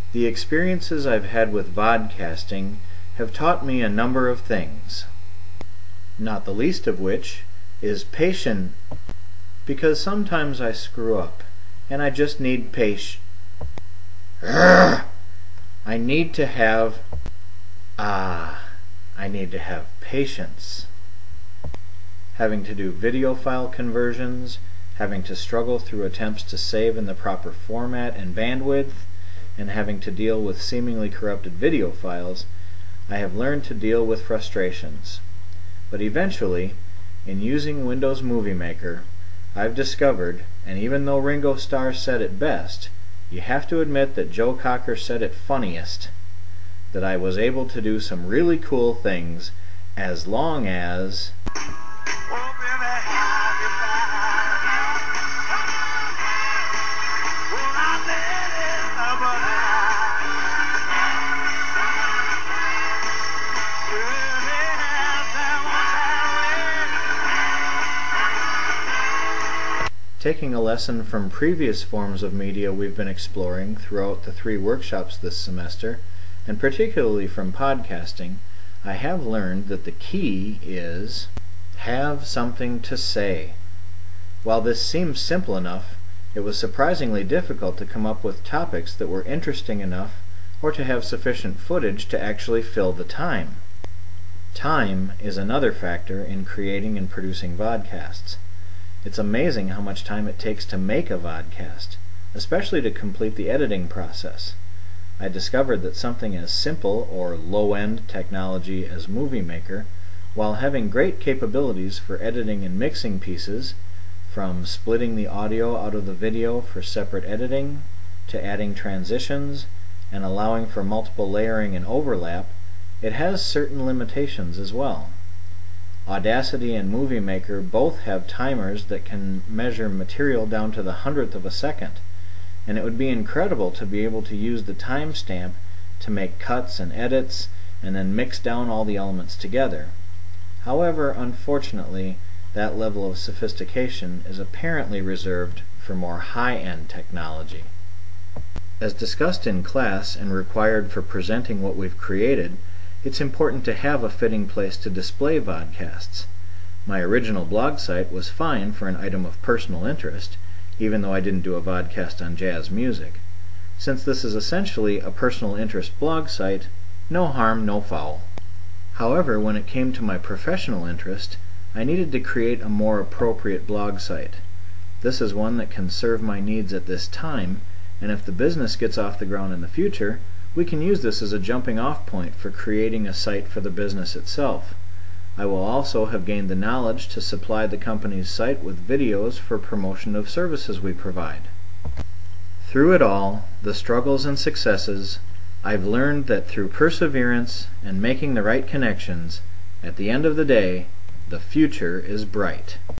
The experiences I've had with vodcasting have taught me a number of things, not the least of which is patience, because sometimes I screw up, and I just need patience. I need to have patience. Having to do video file conversions, having to struggle through attempts to save in the proper format and bandwidth, and having to deal with seemingly corrupted video files, I have learned to deal with frustrations. But eventually, in using Windows Movie Maker, I've discovered, and even though Ringo Starr said it best, you have to admit that Joe Cocker said it funniest, that I was able to do some really cool things as long as taking a lesson from previous forms of media we've been exploring throughout the 3 workshops this semester, and particularly from podcasting, I have learned that the key is have something to say. While this seems simple enough, it was surprisingly difficult to come up with topics that were interesting enough or to have sufficient footage to actually fill the time. Time is another factor in creating and producing vodcasts. It's amazing how much time it takes to make a vodcast, especially to complete the editing process. I discovered that something as simple or low-end technology as Movie Maker, while having great capabilities for editing and mixing pieces, from splitting the audio out of the video for separate editing, to adding transitions, and allowing for multiple layering and overlap, it has certain limitations as well. Audacity and Movie Maker both have timers that can measure material down to the 100th of a second, and it would be incredible to be able to use the timestamp to make cuts and edits and then mix down all the elements together. However, unfortunately, that level of sophistication is apparently reserved for more high-end technology. As discussed in class and required for presenting what we've created, it's important to have a fitting place to display vodcasts. My original blog site was fine for an item of personal interest, even though I didn't do a vodcast on jazz music. Since this is essentially a personal interest blog site, no harm, no foul. However, when it came to my professional interest, I needed to create a more appropriate blog site. This is one that can serve my needs at this time, and if the business gets off the ground in the future, we can use this as a jumping-off point for creating a site for the business itself. I will also have gained the knowledge to supply the company's site with videos for promotion of services we provide. Through it all, the struggles and successes, I've learned that through perseverance and making the right connections, at the end of the day, the future is bright.